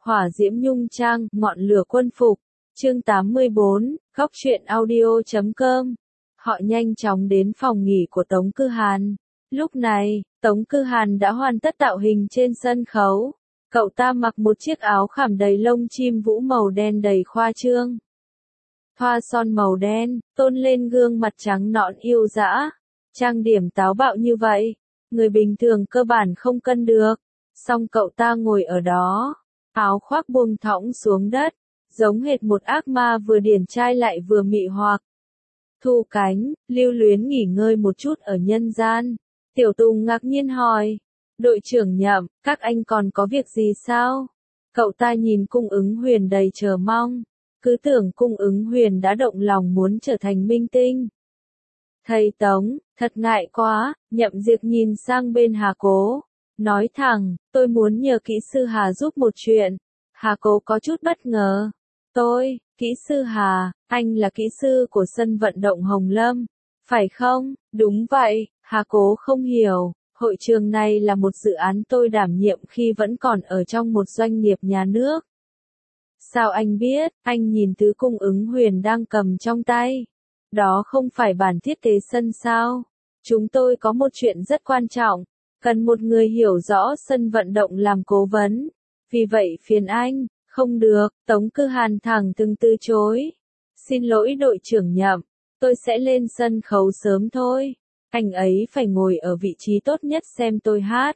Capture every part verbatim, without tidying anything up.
Hỏa diễm nhung trang, ngọn lửa quân phục. Chương tám mươi bốn, góc truyện audio chấm com. Họ nhanh chóng đến phòng nghỉ của Tống Cư Hàn. Lúc này, Tống Cư Hàn đã hoàn tất tạo hình trên sân khấu. Cậu ta mặc một chiếc áo khảm đầy lông chim vũ màu đen đầy khoa trương. Thoa son màu đen, tôn lên gương mặt trắng nõn yêu dã. Trang điểm táo bạo như vậy, người bình thường cơ bản không cân được. Song cậu ta ngồi ở đó, áo khoác buông thõng xuống đất, giống hệt một ác ma vừa điển trai lại vừa mị hoặc. Thu cánh, lưu luyến nghỉ ngơi một chút ở nhân gian. Tiểu Tùng ngạc nhiên hỏi, đội trưởng Nhậm, các anh còn có việc gì sao? Cậu ta nhìn Cung Ứng Huyền đầy chờ mong, cứ tưởng Cung Ứng Huyền đã động lòng muốn trở thành minh tinh. Thầy Tống, thật ngại quá. Nhậm Diệp nhìn sang bên Hà Cố, nói thẳng, tôi muốn nhờ kỹ sư Hà giúp một chuyện. Hà Cố có chút bất ngờ. Tôi, kỹ sư Hà, anh là kỹ sư của sân vận động Hồng Lâm, phải không? Đúng vậy. Hà Cố không hiểu, hội trường này là một dự án tôi đảm nhiệm khi vẫn còn ở trong một doanh nghiệp nhà nước. Sao anh biết? Anh nhìn thứ Cung Ứng Huyền đang cầm trong tay. Đó không phải bản thiết kế sân sao? Chúng tôi có một chuyện rất quan trọng, cần một người hiểu rõ sân vận động làm cố vấn. Vì vậy phiền anh. Không được, Tống Cư Hàn thẳng từng từ chối. Xin lỗi đội trưởng Nhậm, tôi sẽ lên sân khấu sớm thôi. Anh ấy phải ngồi ở vị trí tốt nhất xem tôi hát.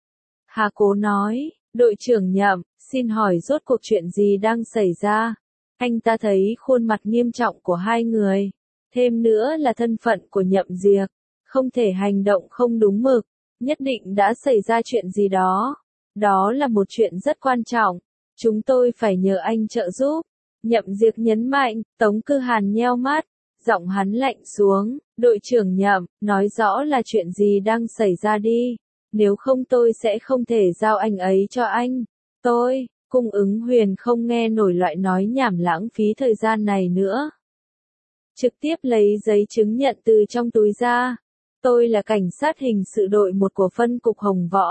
Hà Cố nói, đội trưởng Nhậm, xin hỏi rốt cuộc chuyện gì đang xảy ra? Anh ta thấy khuôn mặt nghiêm trọng của hai người. Thêm nữa là thân phận của Nhậm Diệp, không thể hành động không đúng mực, nhất định đã xảy ra chuyện gì đó. Đó là một chuyện rất quan trọng, chúng tôi phải nhờ anh trợ giúp. Nhậm Diệp nhấn mạnh. Tống Cư Hàn nheo mắt, giọng hắn lạnh xuống, đội trưởng Nhậm, nói rõ là chuyện gì đang xảy ra đi, nếu không tôi sẽ không thể giao anh ấy cho anh. Tôi, Cung Ứng Huyền không nghe nổi loại nói nhảm lãng phí thời gian này nữa. Trực tiếp lấy giấy chứng nhận từ trong túi ra. Tôi là cảnh sát hình sự đội một của phân cục Hồng Võ.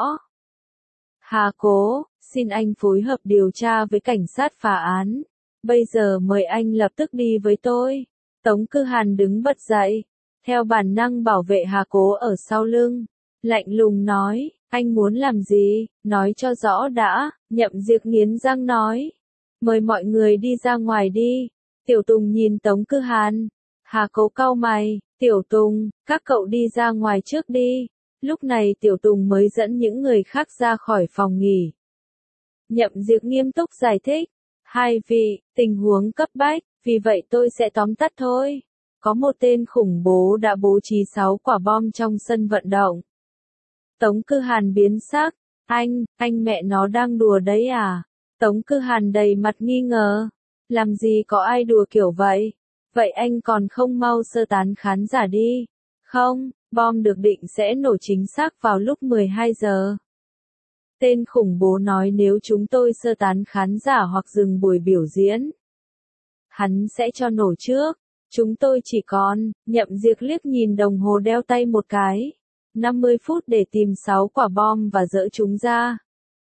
Hà Cố, xin anh phối hợp điều tra với cảnh sát phá án. Bây giờ mời anh lập tức đi với tôi. Tống Cư Hàn đứng bật dậy, theo bản năng bảo vệ Hà Cố ở sau lưng. Lạnh lùng nói, anh muốn làm gì, nói cho rõ đã. Nhậm Diệp nghiến răng nói, mời mọi người đi ra ngoài đi. Tiểu Tùng nhìn Tống Cư Hàn. Hà Cố cau mày, Tiểu Tùng, các cậu đi ra ngoài trước đi. Lúc này Tiểu Tùng mới dẫn những người khác ra khỏi phòng nghỉ. Nhậm Diệp nghiêm túc giải thích, hai vị, tình huống cấp bách, vì vậy tôi sẽ tóm tắt thôi. Có một tên khủng bố đã bố trí sáu quả bom trong sân vận động. Tống Cư Hàn biến sắc, anh, anh mẹ nó đang đùa đấy à? Tống Cư Hàn đầy mặt nghi ngờ, làm gì có ai đùa kiểu vậy? Vậy anh còn không mau sơ tán khán giả đi. Không, bom được định sẽ nổ chính xác vào lúc mười hai giờ. Tên khủng bố nói nếu chúng tôi sơ tán khán giả hoặc dừng buổi biểu diễn, hắn sẽ cho nổ trước. Chúng tôi chỉ còn. Nhậm Diệp liếc nhìn đồng hồ đeo tay một cái. năm mươi phút để tìm sáu quả bom và dỡ chúng ra.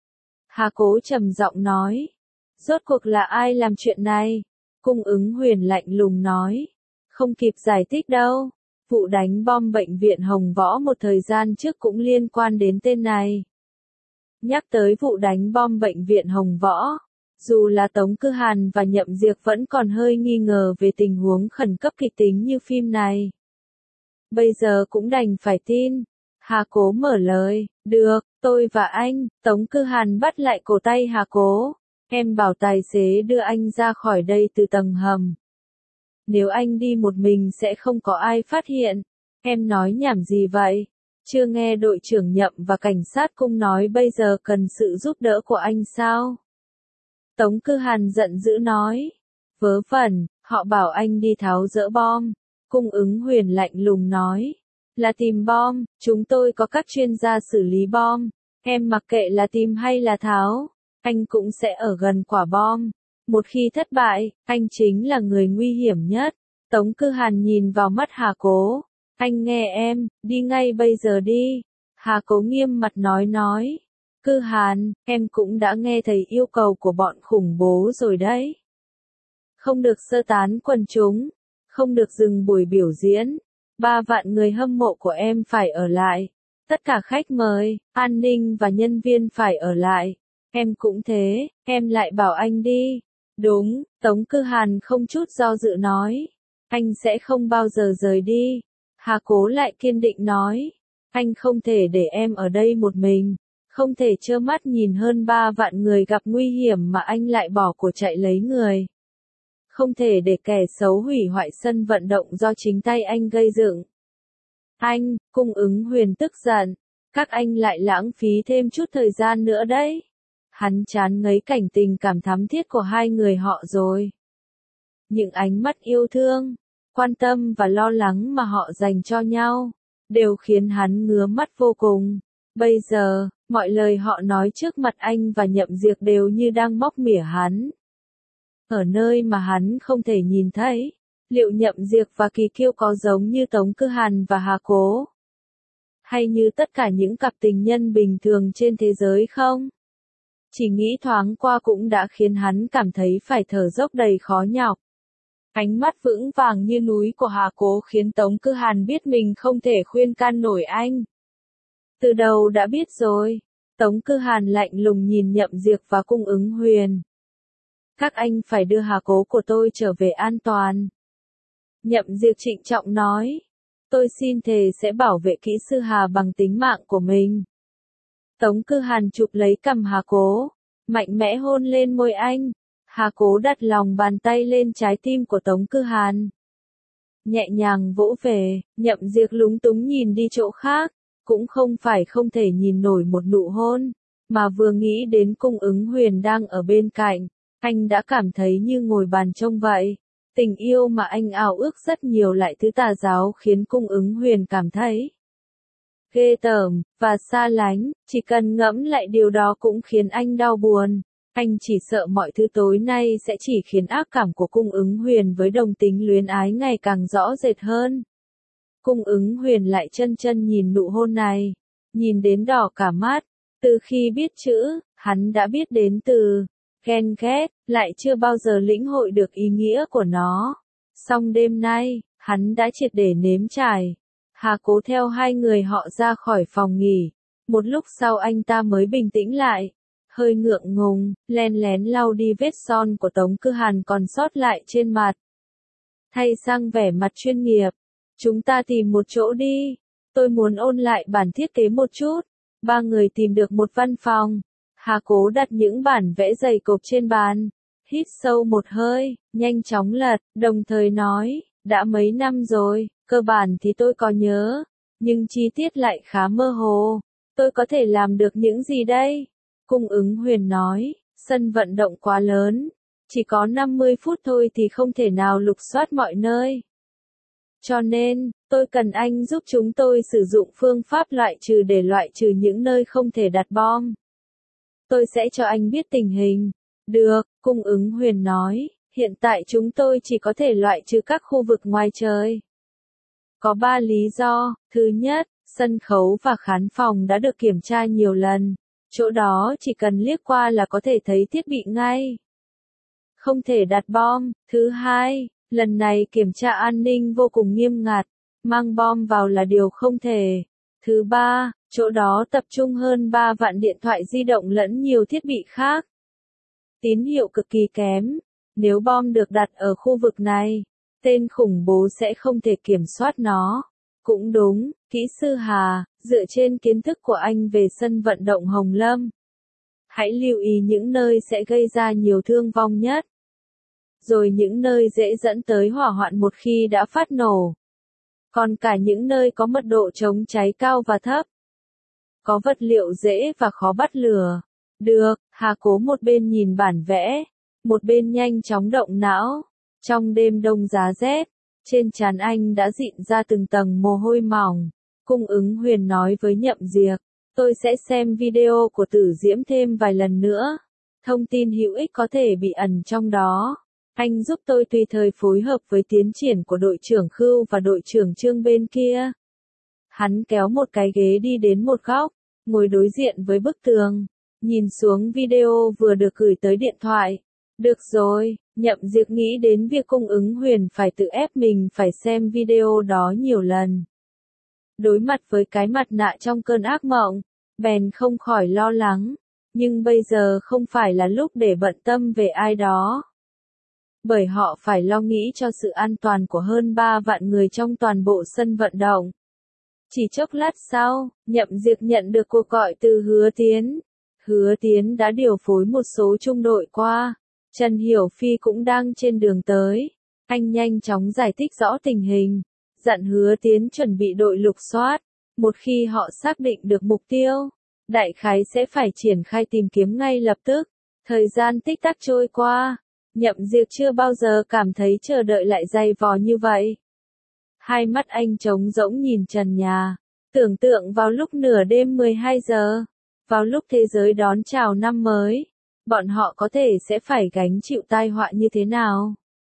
Hà Cố trầm giọng nói. Rốt cuộc là ai làm chuyện này? Cung Ứng Huyền lạnh lùng nói. Không kịp giải thích đâu. Vụ đánh bom bệnh viện Hồng Võ một thời gian trước cũng liên quan đến tên này. Nhắc tới vụ đánh bom bệnh viện Hồng Võ, dù là Tống Cư Hàn và Nhậm Diệp vẫn còn hơi nghi ngờ về tình huống khẩn cấp kịch tính như phim này. Bây giờ cũng đành phải tin. Hà Cố mở lời, được, tôi và anh. Tống Cư Hàn bắt lại cổ tay Hà Cố. Em bảo tài xế đưa anh ra khỏi đây từ tầng hầm. Nếu anh đi một mình sẽ không có ai phát hiện. Em nói nhảm gì vậy? Chưa nghe đội trưởng Nhậm và cảnh sát Cung nói bây giờ cần sự giúp đỡ của anh sao? Tống Cư Hàn giận dữ nói. Vớ vẩn, họ bảo anh đi tháo dỡ bom. Cung Ứng Huyền lạnh lùng nói. Là tìm bom, chúng tôi có các chuyên gia xử lý bom. Em mặc kệ là tìm hay là tháo, anh cũng sẽ ở gần quả bom. Một khi thất bại, anh chính là người nguy hiểm nhất. Tống Cư Hàn nhìn vào mắt Hà Cố. Anh nghe em, đi ngay bây giờ đi. Hà Cố nghiêm mặt nói nói. Cư Hàn, em cũng đã nghe thấy yêu cầu của bọn khủng bố rồi đấy. Không được sơ tán quần chúng, không được dừng buổi biểu diễn. Ba vạn người hâm mộ của em phải ở lại. Tất cả khách mời, an ninh và nhân viên phải ở lại. Em cũng thế, em lại bảo anh đi. Đúng, Tống Cư Hàn không chút do dự nói. Anh sẽ không bao giờ rời đi. Hà Cố lại kiên định nói. Anh không thể để em ở đây một mình. Không thể trơ mắt nhìn hơn ba vạn người gặp nguy hiểm mà anh lại bỏ của chạy lấy người. Không thể để kẻ xấu hủy hoại sân vận động do chính tay anh gây dựng. Anh, Cung Ứng Huyền tức giận. Các anh lại lãng phí thêm chút thời gian nữa đấy. Hắn chán ngấy cảnh tình cảm thắm thiết của hai người họ rồi. Những ánh mắt yêu thương, quan tâm và lo lắng mà họ dành cho nhau, đều khiến hắn ngứa mắt vô cùng. Bây giờ, mọi lời họ nói trước mặt anh và Nhậm Diệc đều như đang móc mỉa hắn. Ở nơi mà hắn không thể nhìn thấy, liệu Nhậm Diệc và Kỳ Kiêu có giống như Tống Cư Hàn và Hà Cố? Hay như tất cả những cặp tình nhân bình thường trên thế giới không? Chỉ nghĩ thoáng qua cũng đã khiến hắn cảm thấy phải thở dốc đầy khó nhọc. Ánh mắt vững vàng như núi của Hà Cố khiến Tống Cư Hàn biết mình không thể khuyên can nổi anh. Từ đầu đã biết rồi. Tống Cư Hàn lạnh lùng nhìn Nhậm Diệc và Cung Ứng Huyền. Các anh phải đưa Hà Cố của tôi trở về an toàn. Nhậm Diệc trịnh trọng nói. Tôi xin thề sẽ bảo vệ kỹ sư Hà bằng tính mạng của mình. Tống Cư Hàn chụp lấy cằm Hà Cố, mạnh mẽ hôn lên môi anh. Hà Cố đặt lòng bàn tay lên trái tim của Tống Cư Hàn. Nhẹ nhàng vỗ về, Nhậm Diệc lúng túng nhìn đi chỗ khác, cũng không phải không thể nhìn nổi một nụ hôn, mà vừa nghĩ đến Cung Ứng Huyền đang ở bên cạnh, anh đã cảm thấy như ngồi bàn trông vậy. Tình yêu mà anh ao ước rất nhiều lại thứ tà giáo khiến Cung Ứng Huyền cảm thấy ghê tởm và xa lánh, chỉ cần ngẫm lại điều đó cũng khiến anh đau buồn. Anh chỉ sợ mọi thứ tối nay sẽ chỉ khiến ác cảm của Cung Ứng Huyền với đồng tính luyến ái ngày càng rõ rệt hơn. Cung Ứng Huyền lại chân chân nhìn nụ hôn này, nhìn đến đỏ cả mắt. Từ khi biết chữ, hắn đã biết đến từ ghen ghét, lại chưa bao giờ lĩnh hội được ý nghĩa của nó. Song đêm nay, hắn đã triệt để nếm trải. Hà Cố theo hai người họ ra khỏi phòng nghỉ. Một lúc sau anh ta mới bình tĩnh lại. Hơi ngượng ngùng, len lén lau đi vết son của Tống Cư Hàn còn sót lại trên mặt. Thay sang vẻ mặt chuyên nghiệp. Chúng ta tìm một chỗ đi. Tôi muốn ôn lại bản thiết kế một chút. Ba người tìm được một văn phòng. Hà Cố đặt những bản vẽ dày cộp trên bàn. Hít sâu một hơi, nhanh chóng lật, đồng thời nói, đã mấy năm rồi, cơ bản thì tôi có nhớ. Nhưng chi tiết lại khá mơ hồ. Tôi có thể làm được những gì đây? Cung Ứng Huyền nói, sân vận động quá lớn. Chỉ có năm mươi phút thôi thì không thể nào lục soát mọi nơi. Cho nên, tôi cần anh giúp chúng tôi sử dụng phương pháp loại trừ để loại trừ những nơi không thể đặt bom. Tôi sẽ cho anh biết tình hình. Được, Cung Ứng Huyền nói, hiện tại chúng tôi chỉ có thể loại trừ các khu vực ngoài trời. Có ba lý do. Thứ nhất, sân khấu và khán phòng đã được kiểm tra nhiều lần. Chỗ đó chỉ cần liếc qua là có thể thấy thiết bị ngay. Không thể đặt bom. Thứ hai, lần này kiểm tra an ninh vô cùng nghiêm ngặt. Mang bom vào là điều không thể. Thứ ba, chỗ đó tập trung hơn ba vạn điện thoại di động lẫn nhiều thiết bị khác. Tín hiệu cực kỳ kém. Nếu bom được đặt ở khu vực này, tên khủng bố sẽ không thể kiểm soát nó. Cũng đúng, kỹ sư Hà, dựa trên kiến thức của anh về sân vận động Hồng Lâm. Hãy lưu ý những nơi sẽ gây ra nhiều thương vong nhất. Rồi những nơi dễ dẫn tới hỏa hoạn một khi đã phát nổ. Còn cả những nơi có mật độ chống cháy cao và thấp. Có vật liệu dễ và khó bắt lửa. Được, Hà Cố một bên nhìn bản vẽ, một bên nhanh chóng động não. Trong đêm đông giá rét, trên trán anh đã dịn ra từng tầng mồ hôi mỏng. Cung Ứng Huyền nói với Nhậm Diệc, tôi sẽ xem video của Tử Diễm thêm vài lần nữa. Thông tin hữu ích có thể bị ẩn trong đó. Anh giúp tôi tùy thời phối hợp với tiến triển của đội trưởng Khưu và đội trưởng Trương bên kia. Hắn kéo một cái ghế đi đến một góc, ngồi đối diện với bức tường. nhìn xuống video vừa được gửi tới điện thoại. Được rồi, Nhậm Diệp nghĩ đến việc Cung Ứng Huyền phải tự ép mình phải xem video đó nhiều lần. Đối mặt với cái mặt nạ trong cơn ác mộng, bèn không khỏi lo lắng, nhưng bây giờ không phải là lúc để bận tâm về ai đó. Bởi họ phải lo nghĩ cho sự an toàn của hơn ba vạn người trong toàn bộ sân vận động. Chỉ chốc lát sau, Nhậm Diệp nhận được cuộc gọi từ Hứa Tiến. Hứa Tiến đã điều phối một số trung đội qua. Trần Hiểu Phi cũng đang trên đường tới. Anh nhanh chóng giải thích rõ tình hình, dặn Hứa Tiến chuẩn bị đội lục soát. Một khi họ xác định được mục tiêu, đại khái sẽ phải triển khai tìm kiếm ngay lập tức. Thời gian tích tắc trôi qua, Nhậm Diệp chưa bao giờ cảm thấy chờ đợi lại dày vò như vậy. Hai mắt anh trống rỗng nhìn trần nhà, tưởng tượng vào lúc nửa đêm mười hai giờ, vào lúc thế giới đón chào năm mới, bọn họ có thể sẽ phải gánh chịu tai họa như thế nào.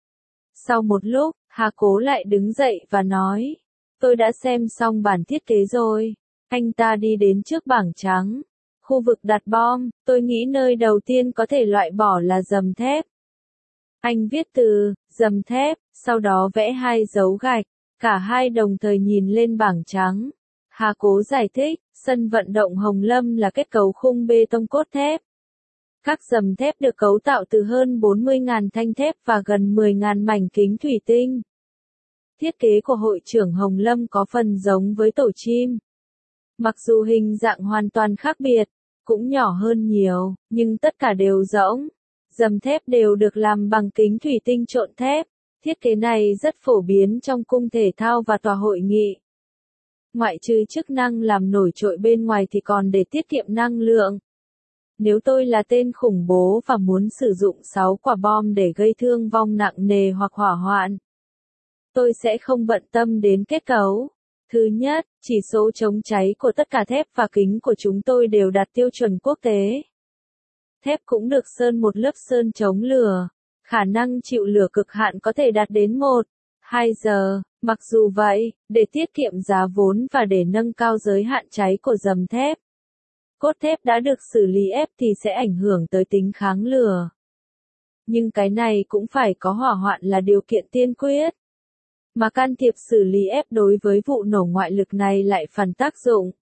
Sau một lúc, Hà Cố lại đứng dậy và nói, tôi đã xem xong bản thiết kế rồi. Anh ta đi đến trước bảng trắng, khu vực đặt bom, tôi nghĩ nơi đầu tiên có thể loại bỏ là dầm thép. Anh viết từ, dầm thép, sau đó vẽ hai dấu gạch, cả hai đồng thời nhìn lên bảng trắng. Hà Cố giải thích, sân vận động Hồng Lâm là kết cấu khung bê tông cốt thép. Các dầm thép được cấu tạo từ hơn bốn mươi nghìn thanh thép và gần mười nghìn mảnh kính thủy tinh. Thiết kế của hội trưởng Hồng Lâm có phần giống với tổ chim. Mặc dù hình dạng hoàn toàn khác biệt, cũng nhỏ hơn nhiều, nhưng tất cả đều rỗng. Dầm thép đều được làm bằng kính thủy tinh trộn thép. Thiết kế này rất phổ biến trong cung thể thao và tòa hội nghị. Ngoại trừ chức năng làm nổi trội bên ngoài thì còn để tiết kiệm năng lượng. Nếu tôi là tên khủng bố và muốn sử dụng sáu quả bom để gây thương vong nặng nề hoặc hỏa hoạn, tôi sẽ không bận tâm đến kết cấu. Thứ nhất, chỉ số chống cháy của tất cả thép và kính của chúng tôi đều đạt tiêu chuẩn quốc tế. Thép cũng được sơn một lớp sơn chống lửa. Khả năng chịu lửa cực hạn có thể đạt đến một đến hai giờ. Mặc dù vậy, để tiết kiệm giá vốn và để nâng cao giới hạn cháy của dầm thép, cốt thép đã được xử lý ép thì sẽ ảnh hưởng tới tính kháng lửa. Nhưng cái này cũng phải có hỏa hoạn là điều kiện tiên quyết. Mà can thiệp xử lý ép đối với vụ nổ ngoại lực này lại phản tác dụng.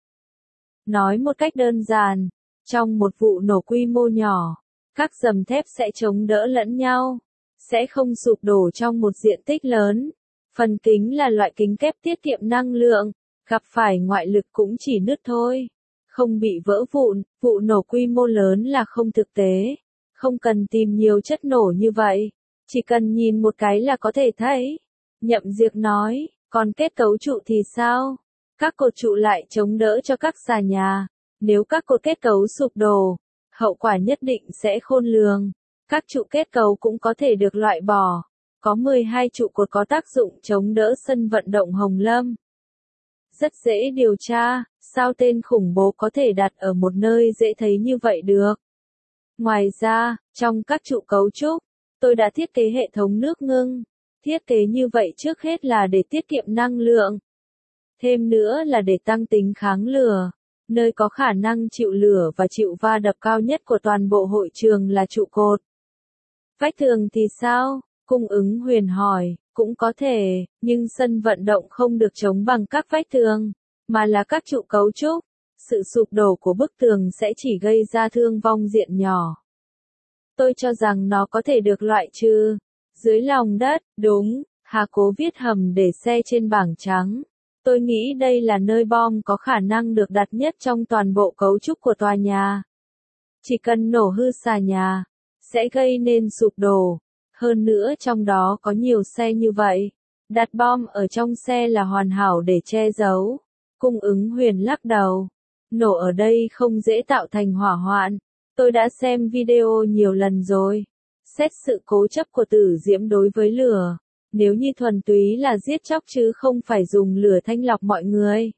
Nói một cách đơn giản, trong một vụ nổ quy mô nhỏ, các dầm thép sẽ chống đỡ lẫn nhau, sẽ không sụp đổ trong một diện tích lớn. Phần kính là loại kính kép tiết kiệm năng lượng, gặp phải ngoại lực cũng chỉ nứt thôi, không bị vỡ vụn. Vụ nổ quy mô lớn là không thực tế, không cần tìm nhiều chất nổ như vậy, chỉ cần nhìn một cái là có thể thấy. Nhậm Diệp nói, còn kết cấu trụ thì sao? Các cột trụ lại chống đỡ cho các xà nhà. Nếu các cột kết cấu sụp đổ, hậu quả nhất định sẽ khôn lường. Các trụ kết cấu cũng có thể được loại bỏ. Có mười hai trụ cột có tác dụng chống đỡ sân vận động Hồng Lâm. Rất dễ điều tra, sao tên khủng bố có thể đặt ở một nơi dễ thấy như vậy được. Ngoài ra, trong các trụ cấu trúc, tôi đã thiết kế hệ thống nước ngưng. Thiết kế như vậy trước hết là để tiết kiệm năng lượng. Thêm nữa là để tăng tính kháng lửa. Nơi có khả năng chịu lửa và chịu va đập cao nhất của toàn bộ hội trường là trụ cột. Vách tường thì sao? Cung Ứng Huyền hỏi, cũng có thể, nhưng sân vận động không được chống bằng các vách tường, mà là các trụ cấu trúc. Sự sụp đổ của bức tường sẽ chỉ gây ra thương vong diện nhỏ. Tôi cho rằng nó có thể được loại trừ. Dưới lòng đất, đúng, Hà Cố viết hầm để xe trên bảng trắng. Tôi nghĩ đây là nơi bom có khả năng được đặt nhất trong toàn bộ cấu trúc của tòa nhà. Chỉ cần nổ hư xà nhà, sẽ gây nên sụp đổ. Hơn nữa trong đó có nhiều xe như vậy. Đặt bom ở trong xe là hoàn hảo để che giấu. Cung Ứng Huyền lắc đầu. Nổ ở đây không dễ tạo thành hỏa hoạn. Tôi đã xem video nhiều lần rồi. Xét sự cố chấp của Tử Diễm đối với lửa. Nếu như thuần túy là giết chóc chứ không phải dùng lửa thanh lọc mọi người,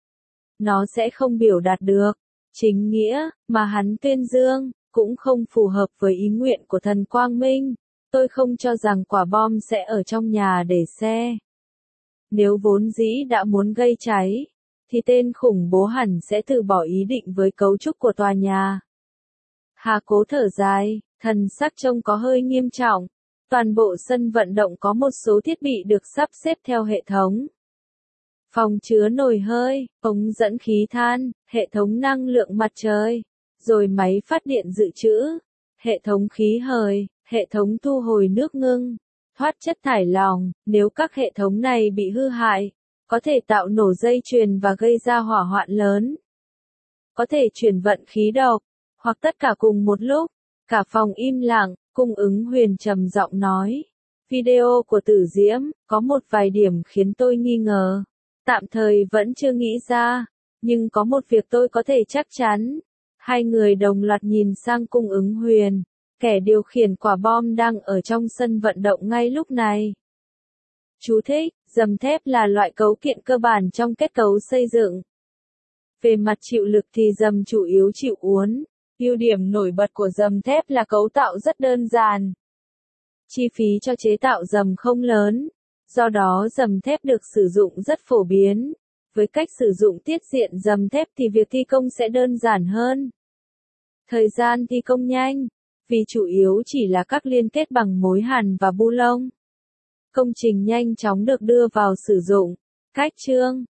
nó sẽ không biểu đạt được chính nghĩa mà hắn tuyên dương, cũng không phù hợp với ý nguyện của thần Quang Minh. Tôi không cho rằng quả bom sẽ ở trong nhà để xe. Nếu vốn dĩ đã muốn gây cháy, thì tên khủng bố hẳn sẽ từ bỏ ý định với cấu trúc của tòa nhà. Hà Cố thở dài, thần sắc trông có hơi nghiêm trọng. Toàn bộ sân vận động có một số thiết bị được sắp xếp theo hệ thống. Phòng chứa nồi hơi, ống dẫn khí than, hệ thống năng lượng mặt trời, rồi máy phát điện dự trữ, hệ thống khí hời, hệ thống thu hồi nước ngưng, thoát chất thải lỏng. Nếu các hệ thống này bị hư hại, có thể tạo nổ dây chuyền và gây ra hỏa hoạn lớn. Có thể chuyển vận khí độc, hoặc tất cả cùng một lúc. Cả phòng im lặng, cung ứng huyền trầm giọng nói. Video của Tử Diễm, có một vài điểm khiến tôi nghi ngờ. Tạm thời vẫn chưa nghĩ ra, nhưng có một việc tôi có thể chắc chắn. Hai người đồng loạt nhìn sang cung ứng huyền, kẻ điều khiển quả bom đang ở trong sân vận động ngay lúc này. Chú thích, dầm thép là loại cấu kiện cơ bản trong kết cấu xây dựng. Về mặt chịu lực thì dầm chủ yếu chịu uốn. Ưu điểm nổi bật của dầm thép là cấu tạo rất đơn giản. Chi phí cho chế tạo dầm không lớn, do đó dầm thép được sử dụng rất phổ biến. Với cách sử dụng tiết diện dầm thép thì việc thi công sẽ đơn giản hơn. Thời gian thi công nhanh, vì chủ yếu chỉ là các liên kết bằng mối hàn và bu lông. Công trình nhanh chóng được đưa vào sử dụng. Cách chương